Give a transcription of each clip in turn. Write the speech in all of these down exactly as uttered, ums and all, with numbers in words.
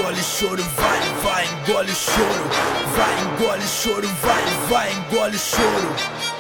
engole choro, vai, vai, engole choro. Vai, engole choro, vai, vai, engole choro.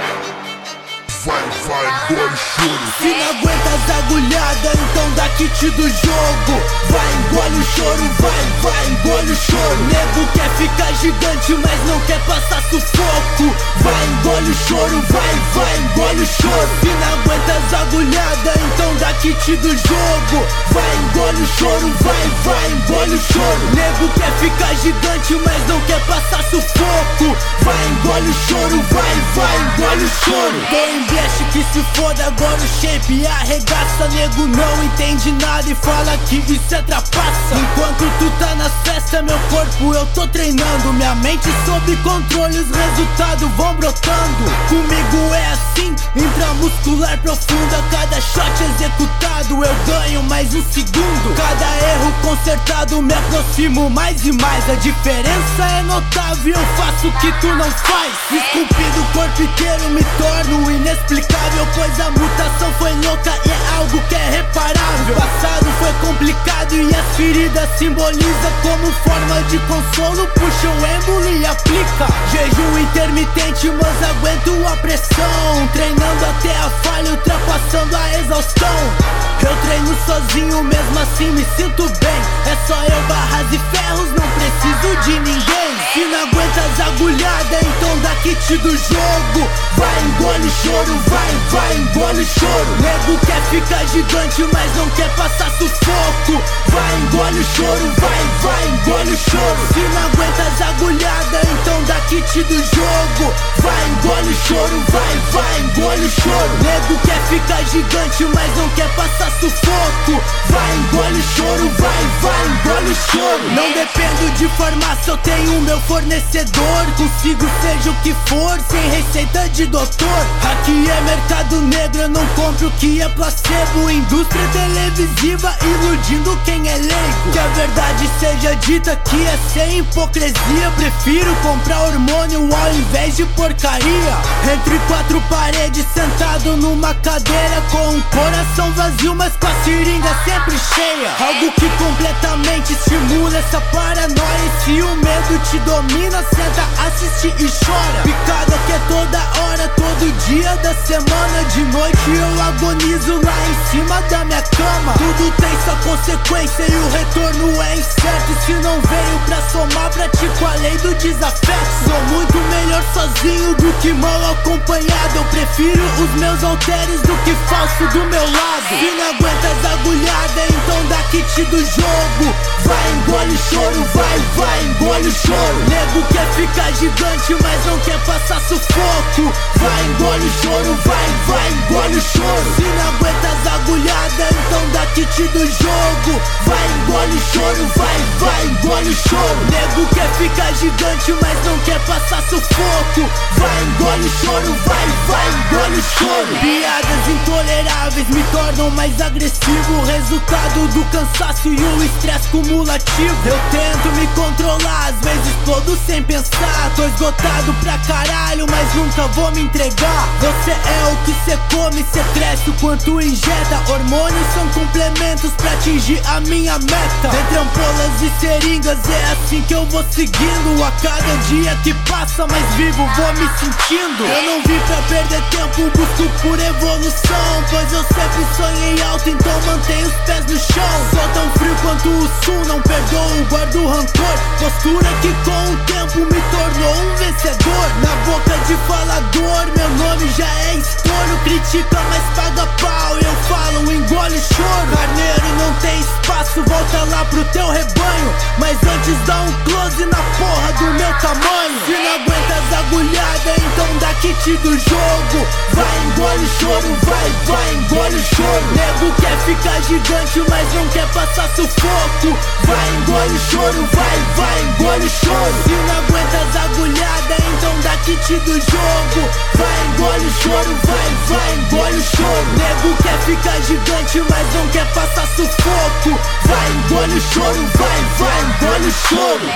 Vai, vai, engole choro. Se não aguenta as agulhadas, então dá kit do jogo. Vai, engole o choro, vai, vai, engole o choro. Nego quer ficar gigante, mas não quer passar sufoco. Vai, engole o choro, vai, vai, engole o choro. Se não aguenta as agulhadas, então dá kit do jogo. Vai, engole o choro, vai, vai, engole o choro. Nego quer ficar gigante, mas não quer passar sufoco. Vai, engole o choro, vai, vai, engole o choro. Quem investe que se foda, agora o shape arregaça. Nego não entende nada e fala que isso é trapaça. Enquanto tu tá nas festas, meu corpo eu tô treinando. Minha mente sob controle, os resultados vão brotando. Comigo é assim, intramuscular profunda. Cada shot executado eu ganho mais um segundo. Cada erro consertado me aproximo mais e mais. A diferença é notável, eu faço o que tu não faz. Esculpido o corpo inteiro, me torno inexplicável, pois a mutação foi louca e é algo que é reparável. O passado foi complicado e as feridas simboliza como forma de consolo. Puxa o êmbolo e aplica jejum intermitente, mas aguento a pressão. Treinando até a falha, ultrapassando a exaustão. Eu treino sozinho, mesmo assim me sinto bem. É só eu, barras e ferros, não preciso de ninguém. Se não aguenta as agulhadas, então dá kit do jogo. Vai, engole choro, vai, vai, engole choro. Nego quer ficar gigante, mas não quer passar sufoco. Vai, engole choro, vai, vai, engole choro. Se não aguenta as agulhadas, então dá kit do jogo. Vai, engole choro, vai, vai, engole choro. Nego quer ficar gigante, mas não quer passar sufoco. Vai, engole choro, vai, vai, engole choro. Não dependo de farmácia, eu tenho meu fornecedor. Consigo seja o que for, sem receita de doutor. Aqui é mercado negro, eu não compro o que é placebo. Indústria televisiva iludindo quem é leigo. Que a verdade seja dita que é sem hipocrisia. Prefiro comprar hormônio ao invés de porcaria. Entre quatro paredes, sentado numa cadeira, com um coração vazio, mas com a seringa sempre cheia. Algo que completamente estimula essa paranoia. E se o medo te domina, senta, assiste e chora. Picada que é toda hora, todo dia da semana. De noite eu agonizo lá em cima da minha cama. Tudo tem sua consequência e o retorno é incerto. Se não veio pra somar, pratico a lei do desafeto. Sou muito melhor sozinho do que mal acompanhado. Eu prefiro os meus halteres do que falso do meu lado. Se não aguenta as agulhadas, então dá kit do jogo. Vai, engole choro, vai, vai, engole choro. Nego quer ficar gigante, mas não quer passar sufoco. Vai, engole choro, vai, vai, engole choro. Se não aguenta as agulhadas, então dá kit do jogo. Vai, engole choro, vai, vai, engole choro. Nego quer ficar gigante, mas não quer passar sufoco. Vai, engole choro, vai, vai, engole choro. Piadas intoleráveis me tornam mais agressivo. Resultado do cansaço e o estresse cumulativo. Eu tento me controlar, às vezes explodo sem pensar. Tô esgotado pra caralho, mas nunca vou me entregar. Você é o que cê come, cê cresce o quanto injeta. Hormônios são complementos pra atingir a minha meta. Entre ampolas e seringas é assim que eu vou seguindo. A cada dia que passa, mais vivo vou me sentindo. Eu não vim pra perder tempo, busco por evolução. Pois eu sempre sonhei alto, então mantenho os pés no chão. Sou tão frio quanto o sul, não perdoo, guardo rancor. Postura que com o tempo me tornou um vencedor. Na boca de falador, meu nome já é estouro. Critica, mas paga pau, eu falo, engole choro. Carneiro não tem espaço, volta lá pro teu rebanho. Mas antes dá um close na porra do meu tamanho. Se não aguenta as agulhadas, então dá kit do jogo. Vai, engole choro, vai, vai, engole choro. Nego quer ficar gigante, mas não quer passar sufoco. Vai, engole choro, vai, vai, engole choro. Se não aguenta as agulhadas, então dá kit do jogo. Vai, engole choro, vai, vai, engole choro. Nego quer ficar gigante, mas não quer passar sufoco. Vai, engole choro, vai, vai, engole choro.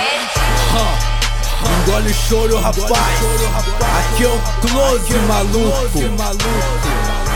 Engole o choro, rapaz. Aqui é o close, maluco.